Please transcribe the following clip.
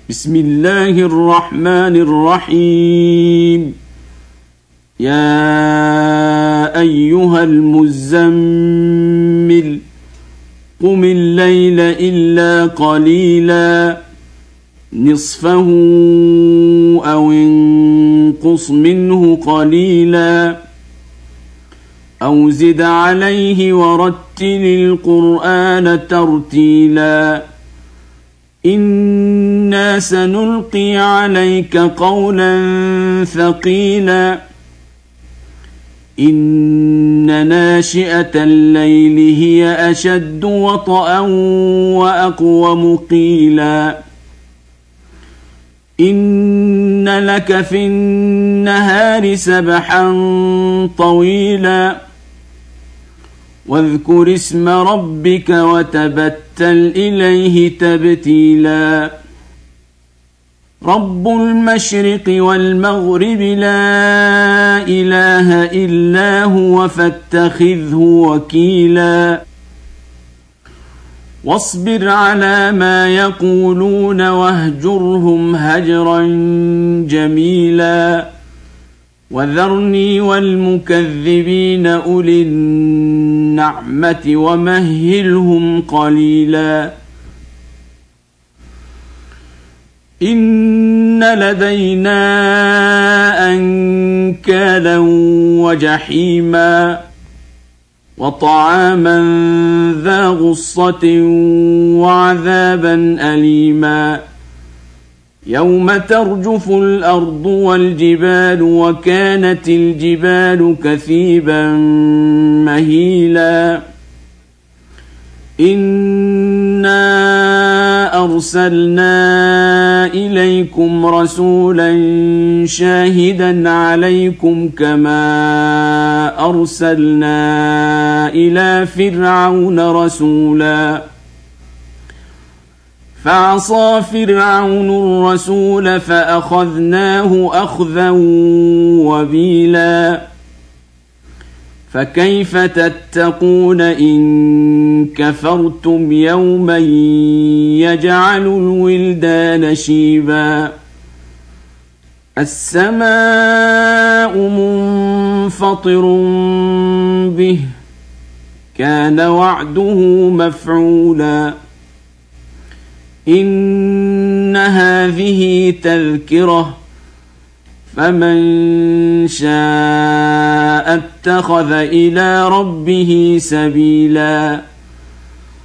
بسم الله الرحمن الرحيم. يا أيها المزمل قم الليل إلا قليلا نصفه أو انقص منه قليلا أو زد عليه ورتل القرآن ترتيلا إنا سنلقي عليك قولا ثقيلا إن ناشئة الليل هي أشد وطئا وأقوم قيلا إن لك في النهار سبحا طويلا واذكر اسم ربك وتبتل إليه تبتيلا رب المشرق والمغرب لا إله إلا هو فاتخذه وكيلا واصبر على ما يقولون واهجرهم هجرا جميلا وذرني والمكذبين أولي النعمة ومهلهم قليلا إن لدينا أنكالا وجحيما وطعاما ذا غصة وعذابا أليما يوم ترجف الأرض والجبال وكانت الجبال كثيبا مهيلا إنا أرسلنا إليكم رسولا شاهدا عليكم كما أرسلنا إلى فرعون رسولا فعصى فرعون الرسول فأخذناه أخذا وبيلا فكيف تتقون إن كفرتم يوما يجعل الولدان شيبا السماء منفطر به كان وعده مفعولا إن هذه تذكرة فمن شاء اتخذ إلى ربه سبيلا